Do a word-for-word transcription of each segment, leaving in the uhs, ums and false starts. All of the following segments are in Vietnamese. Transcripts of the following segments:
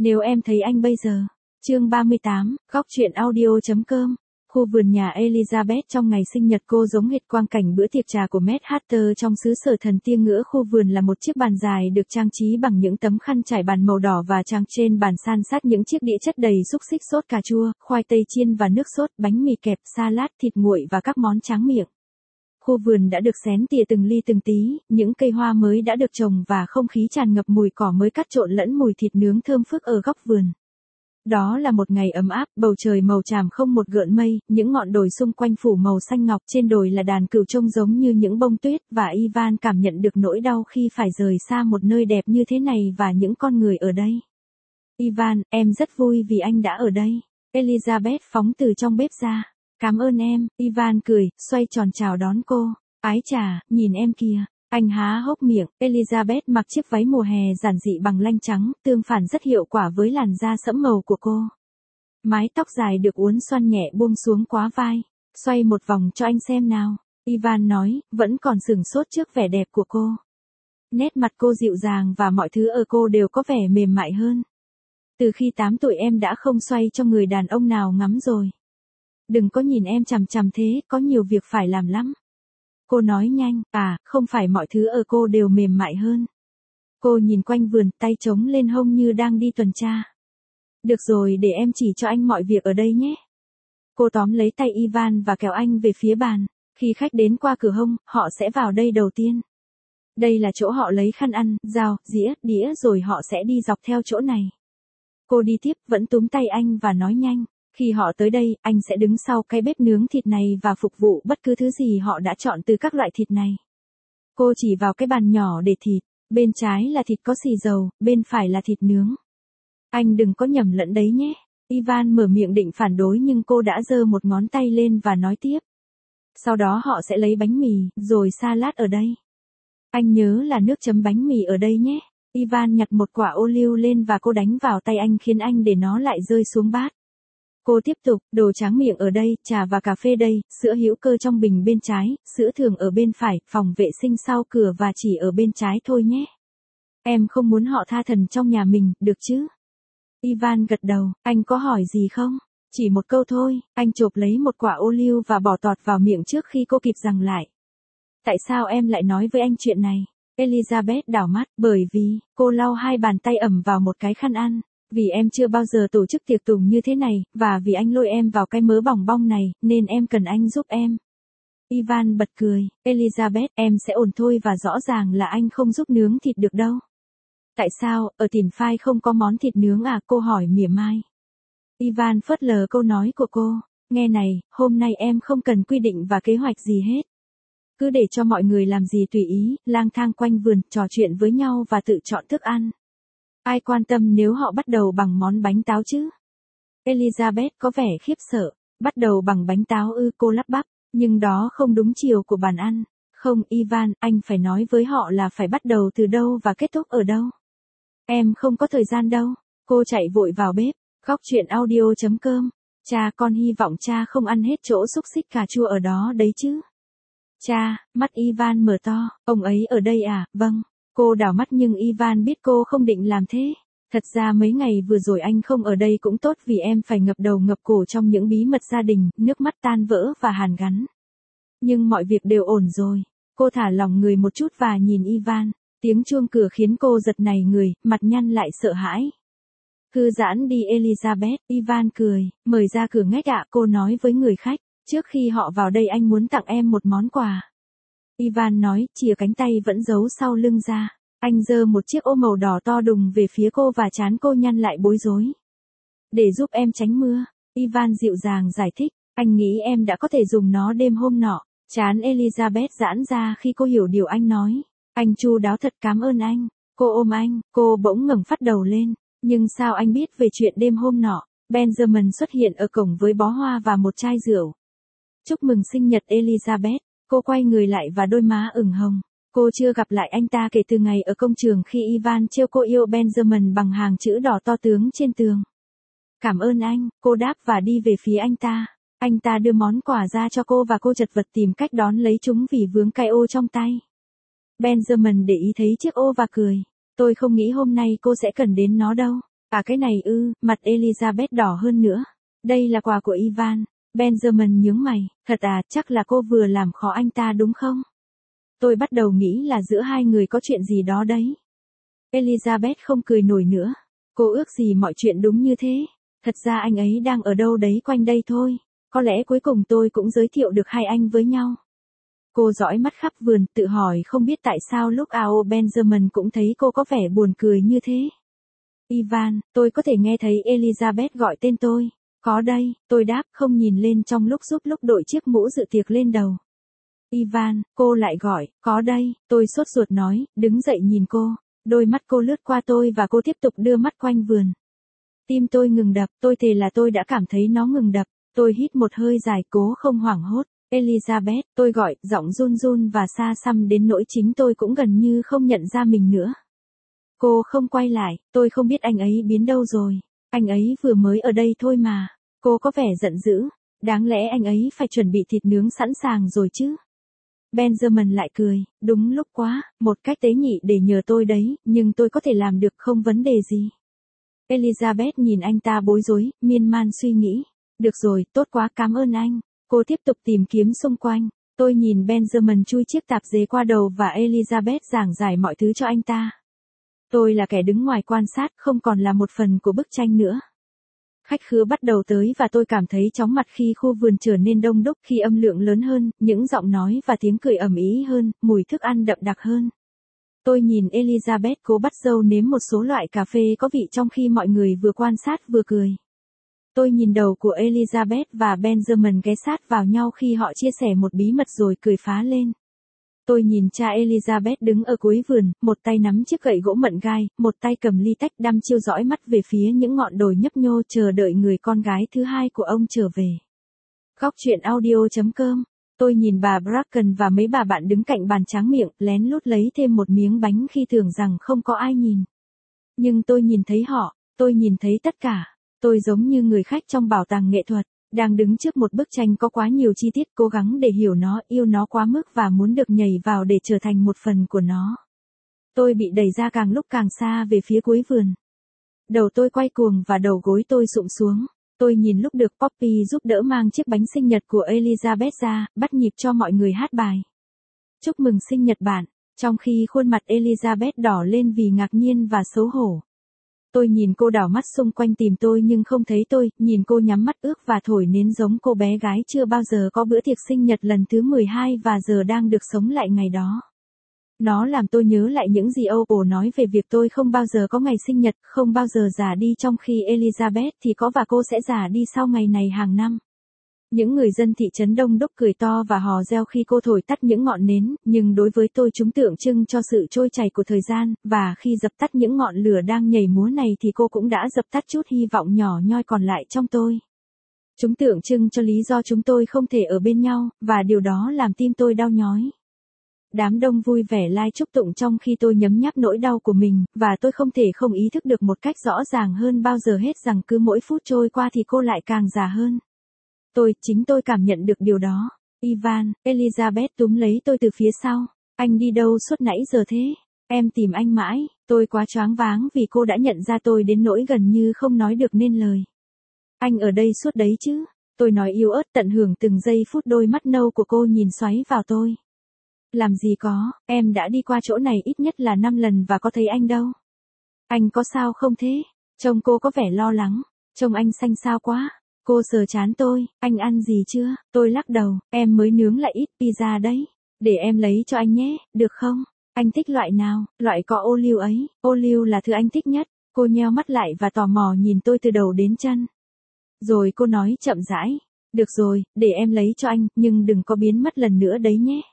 Nếu em thấy anh bây giờ. Chương ba mươi tám, góc truyện audio.com. Khu vườn nhà Elizabeth trong ngày sinh nhật cô giống hệt quang cảnh bữa tiệc trà của Mad Hatter trong xứ sở thần tiên ngữa. Khu vườn là một chiếc bàn dài được trang trí bằng những tấm khăn trải bàn màu đỏ và trắng. Trên bàn san sát những chiếc đĩa chất đầy xúc xích, sốt cà chua, khoai tây chiên và nước sốt, bánh mì kẹp, salad, thịt nguội và các món tráng miệng. Khu vườn đã được xén tỉa từng ly từng tí, những cây hoa mới đã được trồng và không khí tràn ngập mùi cỏ mới cắt trộn lẫn mùi thịt nướng thơm phức ở góc vườn. Đó là một ngày ấm áp, bầu trời màu tràm không một gợn mây, những ngọn đồi xung quanh phủ màu xanh ngọc, trên đồi là đàn cừu trông giống như những bông tuyết, và Ivan cảm nhận được nỗi đau khi phải rời xa một nơi đẹp như thế này và những con người ở đây. Ivan, em rất vui vì anh đã ở đây. Elizabeth phóng từ trong bếp ra. Cảm ơn em, Ivan cười, xoay tròn chào đón cô. Ái chà, nhìn em kìa. Anh há hốc miệng. Elizabeth mặc chiếc váy mùa hè giản dị bằng lanh trắng, tương phản rất hiệu quả với làn da sẫm màu của cô. Mái tóc dài được uốn xoăn nhẹ buông xuống quá vai. Xoay một vòng cho anh xem nào. Ivan nói, vẫn còn sửng sốt trước vẻ đẹp của cô. Nét mặt cô dịu dàng và mọi thứ ở cô đều có vẻ mềm mại hơn. Từ khi tám tuổi em đã không xoay cho người đàn ông nào ngắm rồi. Đừng có nhìn em chằm chằm thế, có nhiều việc phải làm lắm. Cô nói nhanh, à, không phải mọi thứ ở cô đều mềm mại hơn. Cô nhìn quanh vườn, tay trống lên hông như đang đi tuần tra. Được rồi, để em chỉ cho anh mọi việc ở đây nhé. Cô tóm lấy tay Ivan và kéo anh về phía bàn. Khi khách đến qua cửa hông, họ sẽ vào đây đầu tiên. Đây là chỗ họ lấy khăn ăn, dao, dĩa, đĩa rồi họ sẽ đi dọc theo chỗ này. Cô đi tiếp, vẫn túm tay anh và nói nhanh. Khi họ tới đây, anh sẽ đứng sau cái bếp nướng thịt này và phục vụ bất cứ thứ gì họ đã chọn từ các loại thịt này. Cô chỉ vào cái bàn nhỏ để thịt, bên trái là thịt có xì dầu, bên phải là thịt nướng. Anh đừng có nhầm lẫn đấy nhé. Ivan mở miệng định phản đối nhưng cô đã giơ một ngón tay lên và nói tiếp. Sau đó họ sẽ lấy bánh mì, rồi salad ở đây. Anh nhớ là nước chấm bánh mì ở đây nhé. Ivan nhặt một quả ô liu lên và cô đánh vào tay anh khiến anh để nó lại rơi xuống bát. Cô tiếp tục, đồ tráng miệng ở đây, trà và cà phê đây, sữa hữu cơ trong bình bên trái, sữa thường ở bên phải, phòng vệ sinh sau cửa và chỉ ở bên trái thôi nhé. Em không muốn họ tha thần trong nhà mình, được chứ? Ivan gật đầu, anh có hỏi gì không? Chỉ một câu thôi, anh chộp lấy một quả ô liu và bỏ tọt vào miệng trước khi cô kịp giằng lại. Tại sao em lại nói với anh chuyện này? Elizabeth đảo mắt, bởi vì, cô lau hai bàn tay ẩm vào một cái khăn ăn. Vì em chưa bao giờ tổ chức tiệc tùng như thế này, và vì anh lôi em vào cái mớ bòng bong này, nên em cần anh giúp em. Ivan bật cười, Elizabeth, em sẽ ổn thôi và rõ ràng là anh không giúp nướng thịt được đâu. Tại sao, ở Tiền Phai không có món thịt nướng à? Cô hỏi mỉa mai. Ivan phớt lờ câu nói của cô, nghe này, hôm nay em không cần quy định và kế hoạch gì hết. Cứ để cho mọi người làm gì tùy ý, lang thang quanh vườn, trò chuyện với nhau và tự chọn thức ăn. Ai quan tâm nếu họ bắt đầu bằng món bánh táo chứ? Elizabeth có vẻ khiếp sợ. Bắt đầu bằng bánh táo ư? Cô lắp bắp. Nhưng đó không đúng chiều của bàn ăn. Không, Ivan, anh phải nói với họ là phải bắt đầu từ đâu và kết thúc ở đâu. Em không có thời gian đâu. Cô chạy vội vào bếp. Góc truyện audio.com. Cha, con hy vọng cha không ăn hết chỗ xúc xích cà chua ở đó đấy chứ. Cha, mắt Ivan mở to. Ông ấy ở đây à? Vâng. Cô đảo mắt nhưng Ivan biết cô không định làm thế. Thật ra mấy ngày vừa rồi anh không ở đây cũng tốt vì em phải ngập đầu ngập cổ trong những bí mật gia đình, nước mắt tan vỡ và hàn gắn. Nhưng mọi việc đều ổn rồi. Cô thả lỏng người một chút và nhìn Ivan. Tiếng chuông cửa khiến cô giật nảy người, mặt nhăn lại sợ hãi. Thư giãn đi Elizabeth, Ivan cười, mời ra cửa ngách ạ. Cô nói với người khách, trước khi họ vào đây anh muốn tặng em một món quà. Ivan nói, chìa cánh tay vẫn giấu sau lưng ra. Anh giơ một chiếc ô màu đỏ to đùng về phía cô và trán cô nhăn lại bối rối. Để giúp em tránh mưa. Ivan dịu dàng giải thích, anh nghĩ em đã có thể dùng nó đêm hôm nọ. Trán Elizabeth giãn ra khi cô hiểu điều anh nói. Anh chu đáo thật, cảm ơn anh. Cô ôm anh, cô bỗng ngẩng phát đầu lên. Nhưng sao anh biết về chuyện đêm hôm nọ? Benjamin xuất hiện ở cổng với bó hoa và một chai rượu. Chúc mừng sinh nhật Elizabeth. Cô quay người lại và đôi má ửng hồng. Cô chưa gặp lại anh ta kể từ ngày ở công trường khi Ivan trêu cô yêu Benjamin bằng hàng chữ đỏ to tướng trên tường. Cảm ơn anh, cô đáp và đi về phía anh ta. Anh ta đưa món quà ra cho cô và cô chật vật tìm cách đón lấy chúng vì vướng cái ô trong tay. Benjamin để ý thấy chiếc ô và cười. Tôi không nghĩ hôm nay cô sẽ cần đến nó đâu. À cái này ư, mặt Elizabeth đỏ hơn nữa. Đây là quà của Ivan. Benjamin nhướng mày, thật à, chắc là cô vừa làm khó anh ta đúng không? Tôi bắt đầu nghĩ là giữa hai người có chuyện gì đó đấy. Elizabeth không cười nổi nữa. Cô ước gì mọi chuyện đúng như thế. Thật ra anh ấy đang ở đâu đấy quanh đây thôi. Có lẽ cuối cùng tôi cũng giới thiệu được hai anh với nhau. Cô dõi mắt khắp vườn, tự hỏi không biết tại sao lúc ao Benjamin cũng thấy cô có vẻ buồn cười như thế. Ivan, tôi có thể nghe thấy Elizabeth gọi tên tôi. Có đây, tôi đáp không nhìn lên trong lúc giúp lúc đội chiếc mũ dự tiệc lên đầu. Ivan, cô lại gọi, có đây, tôi sốt ruột nói, đứng dậy nhìn cô. Đôi mắt cô lướt qua tôi và cô tiếp tục đưa mắt quanh vườn. Tim tôi ngừng đập, tôi thề là tôi đã cảm thấy nó ngừng đập. Tôi hít một hơi dài cố không hoảng hốt. Elizabeth, tôi gọi, giọng run run và xa xăm đến nỗi chính tôi cũng gần như không nhận ra mình nữa. Cô không quay lại, tôi không biết anh ấy biến đâu rồi. Anh ấy vừa mới ở đây thôi mà. Cô có vẻ giận dữ. Đáng lẽ anh ấy phải chuẩn bị thịt nướng sẵn sàng rồi chứ. Benjamin lại cười, đúng lúc quá, một cách tế nhị để nhờ tôi đấy, nhưng tôi có thể làm được không vấn đề gì. Elizabeth nhìn anh ta bối rối, miên man suy nghĩ. Được rồi, tốt quá, cảm ơn anh. Cô tiếp tục tìm kiếm xung quanh. Tôi nhìn Benjamin chui chiếc tạp dề qua đầu và Elizabeth giảng giải mọi thứ cho anh ta. Tôi là kẻ đứng ngoài quan sát, không còn là một phần của bức tranh nữa. Khách khứa bắt đầu tới và tôi cảm thấy chóng mặt khi khu vườn trở nên đông đúc, khi âm lượng lớn hơn, những giọng nói và tiếng cười ầm ĩ hơn, mùi thức ăn đậm đặc hơn. Tôi nhìn Elizabeth cố bắt dâu nếm một số loại cà phê có vị trong khi mọi người vừa quan sát vừa cười. Tôi nhìn đầu của Elizabeth và Benjamin ghé sát vào nhau khi họ chia sẻ một bí mật rồi cười phá lên. Tôi nhìn cha Elizabeth đứng ở cuối vườn, một tay nắm chiếc gậy gỗ mận gai, một tay cầm ly tách đăm chiêu dõi mắt về phía những ngọn đồi nhấp nhô chờ đợi người con gái thứ hai của ông trở về. Góc truyện audio chấm com. Tôi nhìn bà Bracken và mấy bà bạn đứng cạnh bàn tráng miệng, lén lút lấy thêm một miếng bánh khi tưởng rằng không có ai nhìn. Nhưng tôi nhìn thấy họ, tôi nhìn thấy tất cả. Tôi giống như người khách trong bảo tàng nghệ thuật, đang đứng trước một bức tranh có quá nhiều chi tiết, cố gắng để hiểu nó, yêu nó quá mức và muốn được nhảy vào để trở thành một phần của nó. Tôi bị đẩy ra càng lúc càng xa về phía cuối vườn. Đầu tôi quay cuồng và đầu gối tôi sụm xuống. Tôi nhìn lúc được Poppy giúp đỡ mang chiếc bánh sinh nhật của Elizabeth ra, bắt nhịp cho mọi người hát bài. Chúc mừng sinh nhật bạn, trong khi khuôn mặt Elizabeth đỏ lên vì ngạc nhiên và xấu hổ. Tôi nhìn cô đảo mắt xung quanh tìm tôi nhưng không thấy tôi, nhìn cô nhắm mắt ước và thổi nến giống cô bé gái chưa bao giờ có bữa tiệc sinh nhật lần thứ mười hai và giờ đang được sống lại ngày đó. Nó làm tôi nhớ lại những gì Opal nói về việc tôi không bao giờ có ngày sinh nhật, không bao giờ già đi trong khi Elizabeth thì có và cô sẽ già đi sau ngày này hàng năm. Những người dân thị trấn đông đúc cười to và hò reo khi cô thổi tắt những ngọn nến, nhưng đối với tôi chúng tượng trưng cho sự trôi chảy của thời gian, và khi dập tắt những ngọn lửa đang nhảy múa này thì cô cũng đã dập tắt chút hy vọng nhỏ nhoi còn lại trong tôi. Chúng tượng trưng cho lý do chúng tôi không thể ở bên nhau, và điều đó làm tim tôi đau nhói. Đám đông vui vẻ lai chúc tụng trong khi tôi nhấm nháp nỗi đau của mình, và tôi không thể không ý thức được một cách rõ ràng hơn bao giờ hết rằng cứ mỗi phút trôi qua thì cô lại càng già hơn. Tôi, chính tôi cảm nhận được điều đó. Ivan, Elizabeth túm lấy tôi từ phía sau. Anh đi đâu suốt nãy giờ thế? Em tìm anh mãi, tôi quá choáng váng vì cô đã nhận ra tôi đến nỗi gần như không nói được nên lời. Anh ở đây suốt đấy chứ? Tôi nói yếu ớt tận hưởng từng giây phút đôi mắt nâu của cô nhìn xoáy vào tôi. Làm gì có, em đã đi qua chỗ này ít nhất là năm lần và có thấy anh đâu. Anh có sao không thế? Trông cô có vẻ lo lắng. Trông anh xanh xao quá. Cô sờ chán tôi, anh ăn gì chưa? Tôi lắc đầu, em mới nướng lại ít pizza đấy. Để em lấy cho anh nhé, được không? Anh thích loại nào? Loại có ô liu ấy, ô liu là thứ anh thích nhất. Cô nheo mắt lại và tò mò nhìn tôi từ đầu đến chân. Rồi cô nói chậm rãi, được rồi, để em lấy cho anh, nhưng đừng có biến mất lần nữa đấy nhé.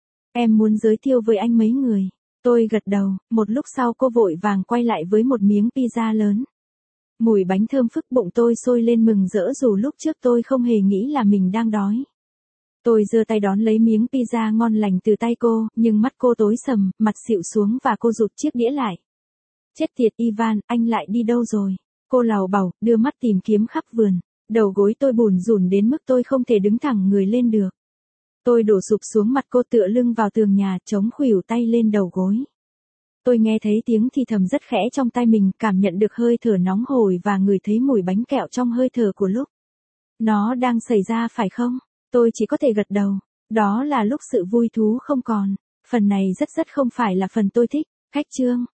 Em muốn giới thiệu với anh mấy người. Tôi gật đầu, một lúc sau cô vội vàng quay lại với một miếng pizza lớn. Mùi bánh thơm phức bụng tôi sôi lên mừng rỡ dù lúc trước tôi không hề nghĩ là mình đang đói. Tôi giơ tay đón lấy miếng pizza ngon lành từ tay cô, nhưng mắt cô tối sầm, mặt xịu xuống và cô rụt chiếc đĩa lại. Chết tiệt Ivan, anh lại đi đâu rồi? Cô lào bào, đưa mắt tìm kiếm khắp vườn. Đầu gối tôi bùn rùn đến mức tôi không thể đứng thẳng người lên được. Tôi đổ sụp xuống mặt cô tựa lưng vào tường nhà, chống khuỷu tay lên đầu gối. Tôi nghe thấy tiếng thì thầm rất khẽ trong tai mình, cảm nhận được hơi thở nóng hổi và ngửi thấy mùi bánh kẹo trong hơi thở của lúc. Nó đang xảy ra phải không? Tôi chỉ có thể gật đầu. Đó là lúc sự vui thú không còn. Phần này rất rất không phải là phần tôi thích. Khách chương.